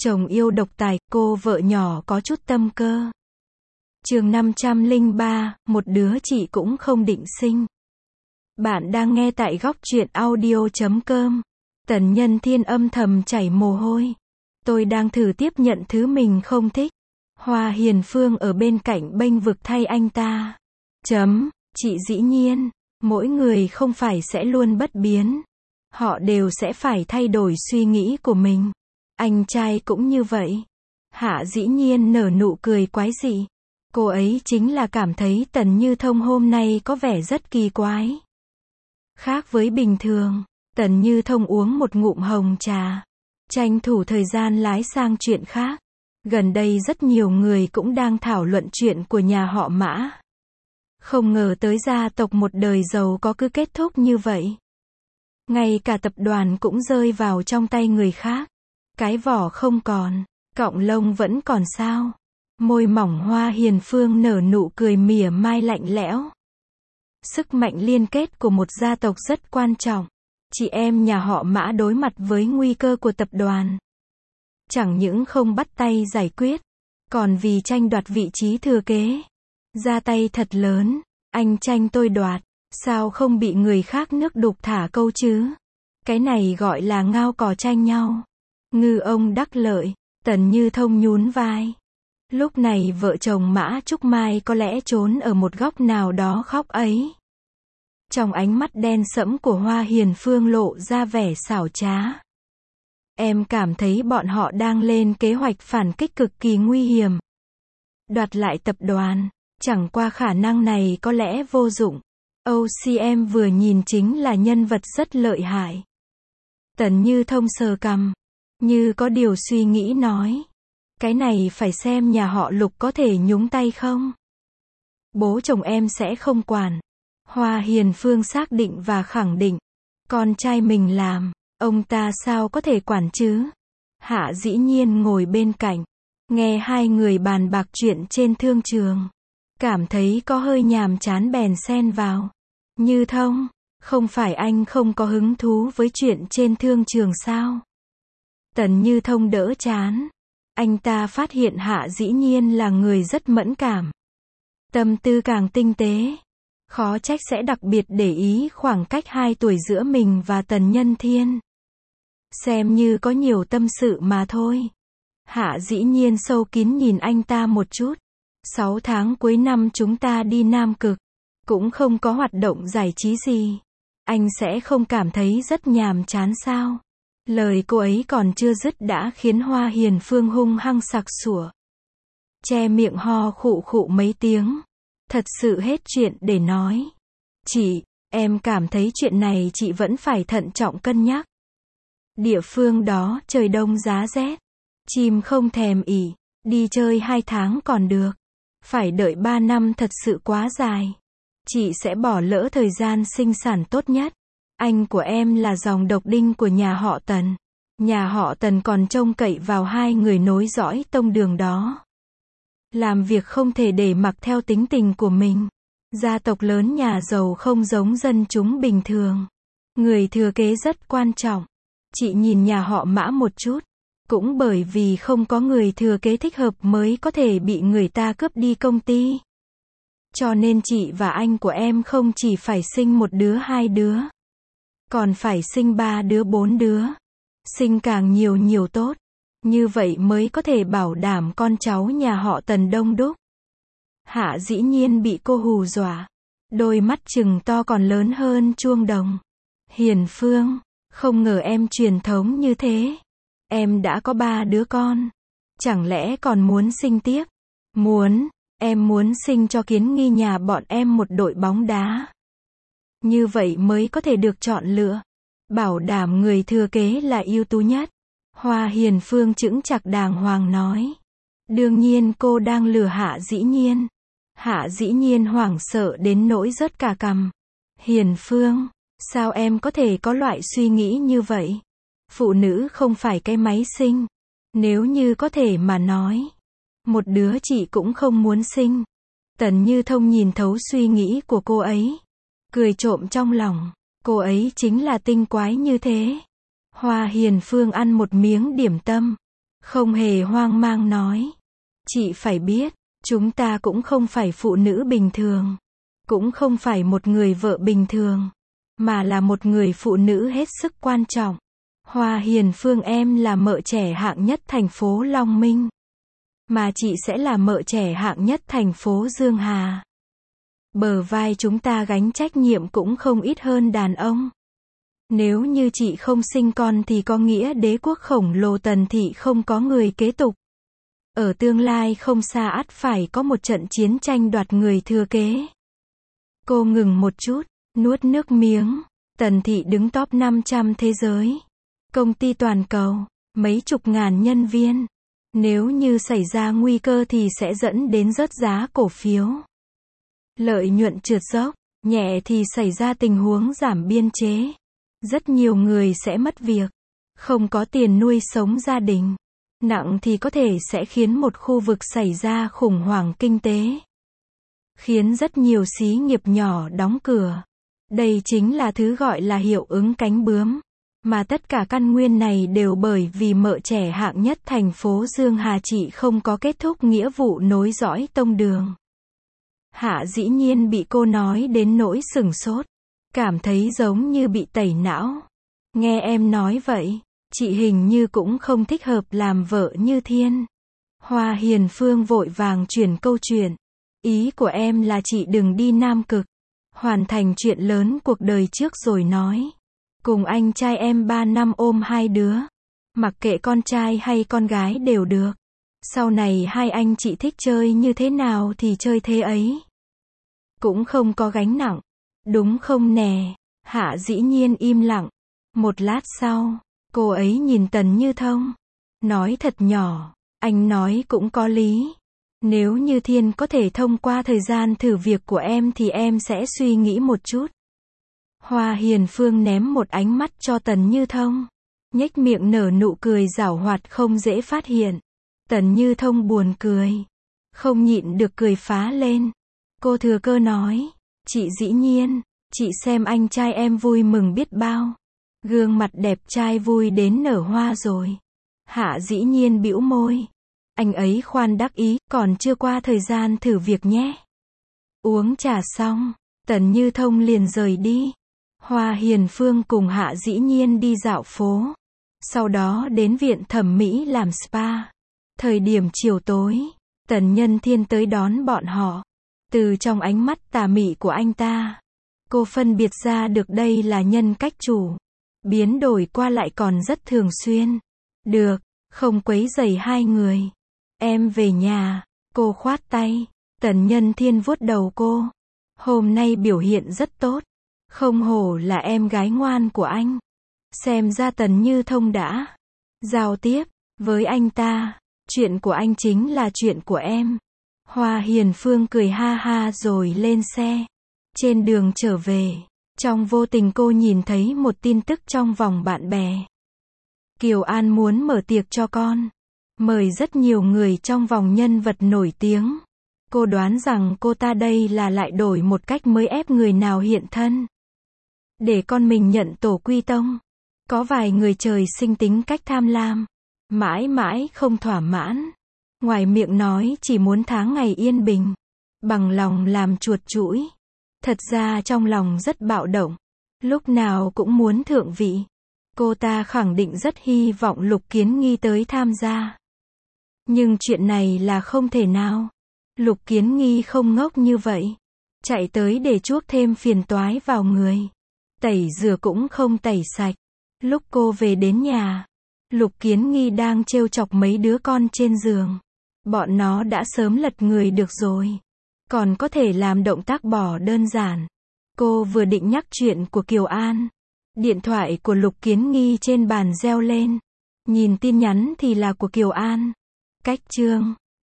Chồng yêu độc tài, cô vợ nhỏ có chút tâm cơ. Chương 503, một đứa chị cũng không định sinh. Bạn đang nghe tại góc truyện audio.com. Tần Nhân Thiên âm thầm chảy mồ hôi. Tôi đang thử tiếp nhận thứ mình không thích. Hoa Hiền Phương ở bên cạnh bênh vực thay anh ta. Chị dĩ nhiên, mỗi người không phải sẽ luôn bất biến. Họ đều sẽ phải thay đổi suy nghĩ của mình. Anh trai cũng như vậy. Hạ dĩ nhiên nở nụ cười quái dị. Cô ấy chính là cảm thấy Tần Như Thông hôm nay có vẻ rất kỳ quái. Khác với bình thường, Tần Như Thông uống một ngụm hồng trà, tranh thủ thời gian lái sang chuyện khác. Gần đây rất nhiều người cũng đang thảo luận chuyện của nhà họ Mã. Không ngờ tới gia tộc một đời giàu có cứ kết thúc như vậy. Ngay cả tập đoàn cũng rơi vào trong tay người khác. Cái vỏ không còn, cọng lông vẫn còn sao? Môi mỏng Hoa Hiền Phương nở nụ cười mỉa mai lạnh lẽo. Sức mạnh liên kết của một gia tộc rất quan trọng. Chị em nhà họ Mã đối mặt với nguy cơ của tập đoàn. Chẳng những không bắt tay giải quyết, còn vì tranh đoạt vị trí thừa kế. Ra tay thật lớn, anh tranh tôi đoạt, sao không bị người khác nước đục thả câu chứ? Cái này gọi là ngao cò tranh nhau. Ngư ông đắc lợi, Tần Như Thông nhún vai. Lúc này vợ chồng Mã Trúc Mai có lẽ trốn ở một góc nào đó khóc ấy. Trong ánh mắt đen sẫm của Hoa Hiền Phương lộ ra vẻ xảo trá. Em cảm thấy bọn họ đang lên kế hoạch phản kích cực kỳ nguy hiểm. Đoạt lại tập đoàn, chẳng qua khả năng này có lẽ vô dụng. OCM vừa nhìn chính là nhân vật rất lợi hại. Tần Như Thông sờ cằm, như có điều suy nghĩ nói. Cái này phải xem nhà họ Lục có thể nhúng tay không. Bố chồng em sẽ không quản. Hoa Hiền Phương xác định và khẳng định. Con trai mình làm, ông ta sao có thể quản chứ? Hạ dĩ nhiên ngồi bên cạnh, nghe hai người bàn bạc chuyện trên thương trường. Cảm thấy có hơi nhàm chán bèn xen vào. Như Thông, không phải anh không có hứng thú với chuyện trên thương trường sao? Tần Như Thông đỡ chán. Anh ta phát hiện Hạ dĩ nhiên là người rất mẫn cảm. Tâm tư càng tinh tế. Khó trách sẽ đặc biệt để ý khoảng cách 2 tuổi giữa mình và Tần Nhân Thiên. Xem như có nhiều tâm sự mà thôi. Hạ dĩ nhiên sâu kín nhìn anh ta một chút. 6 tháng cuối năm chúng ta đi Nam Cực. Cũng không có hoạt động giải trí gì. Anh sẽ không cảm thấy rất nhàm chán sao? Lời cô ấy còn chưa dứt đã khiến Hoa Hiền Phương hung hăng sặc sủa. Che miệng ho khụ khụ mấy tiếng. Thật sự hết chuyện để nói. Chị, em cảm thấy chuyện này chị vẫn phải thận trọng cân nhắc. Địa phương đó trời đông giá rét. Chim không thèm ỉ. Đi chơi 2 tháng còn được. Phải đợi 3 năm thật sự quá dài. Chị sẽ bỏ lỡ thời gian sinh sản tốt nhất. Anh của em là dòng độc đinh của nhà họ Tần. Nhà họ Tần còn trông cậy vào 2 người nối dõi tông đường đó. Làm việc không thể để mặc theo tính tình của mình. Gia tộc lớn nhà giàu không giống dân chúng bình thường. Người thừa kế rất quan trọng. Chị nhìn nhà họ Mã một chút. Cũng bởi vì không có người thừa kế thích hợp mới có thể bị người ta cướp đi công ty. Cho nên chị và anh của em không chỉ phải sinh 1 đứa 2 đứa. Còn phải sinh 3 đứa 4 đứa. Sinh càng nhiều nhiều tốt. Như vậy mới có thể bảo đảm con cháu nhà họ Tần đông đúc. Hạ dĩ nhiên bị cô hù dọa. Đôi mắt trừng to còn lớn hơn chuông đồng. Hiền Phương, không ngờ em truyền thống như thế. Em đã có 3 đứa con. Chẳng lẽ còn muốn sinh tiếp? Muốn, em muốn sinh cho Kiến Nghi nhà bọn em một đội bóng đá. Như vậy mới có thể được chọn lựa. Bảo đảm người thừa kế là ưu tú nhất. Hoa Hiền Phương chững chạc đàng hoàng nói. Đương nhiên cô đang lừa Hạ dĩ nhiên. Hạ dĩ nhiên hoảng sợ đến nỗi rớt cả cằm. Hiền Phương, sao em có thể có loại suy nghĩ như vậy? Phụ nữ không phải cái máy sinh. Nếu như có thể mà nói. Một đứa chị cũng không muốn sinh. Tần Như Thông nhìn thấu suy nghĩ của cô ấy. Cười trộm trong lòng. Cô ấy chính là tinh quái như thế. Hoa Hiền Phương ăn một miếng điểm tâm. Không hề hoang mang nói. Chị phải biết, chúng ta cũng không phải phụ nữ bình thường. Cũng không phải một người vợ bình thường. Mà là một người phụ nữ hết sức quan trọng. Hoa Hiền Phương em là mợ trẻ hạng nhất thành phố Long Minh. Mà chị sẽ là mợ trẻ hạng nhất thành phố Dương Hà. Bờ vai chúng ta gánh trách nhiệm cũng không ít hơn đàn ông. Nếu như chị không sinh con thì có nghĩa đế quốc khổng lồ Tần Thị không có người kế tục. Ở tương lai không xa ắt phải có một trận chiến tranh đoạt người thừa kế. Cô ngừng một chút, nuốt nước miếng. Tần Thị đứng top 500 thế giới. Công ty toàn cầu, mấy chục ngàn nhân viên. Nếu như xảy ra nguy cơ thì sẽ dẫn đến rớt giá cổ phiếu. Lợi nhuận trượt dốc, nhẹ thì xảy ra tình huống giảm biên chế. Rất nhiều người sẽ mất việc, không có tiền nuôi sống gia đình. Nặng thì có thể sẽ khiến một khu vực xảy ra khủng hoảng kinh tế. Khiến rất nhiều xí nghiệp nhỏ đóng cửa. Đây chính là thứ gọi là hiệu ứng cánh bướm. Mà tất cả căn nguyên này đều bởi vì mợ trẻ hạng nhất thành phố Dương Hà chị không có kết thúc nghĩa vụ nối dõi tông đường. Hạ dĩ nhiên bị cô nói đến nỗi sửng sốt. Cảm thấy giống như bị tẩy não. Nghe em nói vậy, chị hình như cũng không thích hợp làm vợ như Thiên. Hoa Hiền Phương vội vàng chuyển câu chuyện. Ý của em là chị đừng đi Nam Cực. Hoàn thành chuyện lớn cuộc đời trước rồi nói. Cùng anh trai em 3 năm ôm 2 đứa. Mặc kệ con trai hay con gái đều được. Sau này hai anh chị thích chơi như thế nào thì chơi thế ấy. Cũng không có gánh nặng. Đúng không nè? Hạ dĩ nhiên im lặng. Một lát sau, cô ấy nhìn Tần Như Thông. Nói thật nhỏ, anh nói cũng có lý. Nếu như Thiên có thể thông qua thời gian thử việc của em thì em sẽ suy nghĩ một chút. Hoa Hiền Phương ném một ánh mắt cho Tần Như Thông. Nhếch miệng nở nụ cười giảo hoạt không dễ phát hiện. Tần Như Thông buồn cười. Không nhịn được cười phá lên. Cô thừa cơ nói. Chị dĩ nhiên, chị xem anh trai em vui mừng biết bao. Gương mặt đẹp trai vui đến nở hoa rồi. Hạ dĩ nhiên bĩu môi. Anh ấy khoan đắc ý, còn chưa qua thời gian thử việc nhé. Uống trà xong, Tần Như Thông liền rời đi. Hoa Hiền Phương cùng Hạ dĩ nhiên đi dạo phố. Sau đó đến viện thẩm mỹ làm spa. Thời điểm chiều tối, Tần Nhân Thiên tới đón bọn họ. Từ trong ánh mắt tà mị của anh ta, cô phân biệt ra được đây là nhân cách chủ. Biến đổi qua lại còn rất thường xuyên. Được, không quấy rầy hai người. Em về nhà. Cô khoát tay. Tần Nhân Thiên vuốt đầu cô. Hôm nay biểu hiện rất tốt. Không hổ là em gái ngoan của anh. Xem ra Tần Như Thông đã giao tiếp với anh ta. Chuyện của anh chính là chuyện của em. Hoa Hiền Phương cười ha ha rồi lên xe. Trên đường trở về, trong vô tình cô nhìn thấy một tin tức trong vòng bạn bè. Kiều An muốn mở tiệc cho con. Mời rất nhiều người trong vòng nhân vật nổi tiếng. Cô đoán rằng cô ta đây là lại đổi một cách mới ép người nào hiện thân. Để con mình nhận tổ quy tông. Có vài người trời sinh tính cách tham lam. Mãi mãi không thỏa mãn. Ngoài miệng nói chỉ muốn tháng ngày yên bình. Bằng lòng làm chuột chũi. Thật ra trong lòng rất bạo động. Lúc nào cũng muốn thượng vị. Cô ta khẳng định rất hy vọng Lục Kiến Nghi tới tham gia. Nhưng chuyện này là không thể nào. Lục Kiến Nghi không ngốc như vậy. Chạy tới để chuốc thêm phiền toái vào người. Tẩy rửa cũng không tẩy sạch. Lúc cô về đến nhà, Lục Kiến Nghi đang trêu chọc mấy đứa con trên giường. Bọn nó đã sớm lật người được rồi. Còn có thể làm động tác bỏ đơn giản. Cô vừa định nhắc chuyện của Kiều An. Điện thoại của Lục Kiến Nghi trên bàn reo lên. Nhìn tin nhắn thì là của Kiều An. Cách chương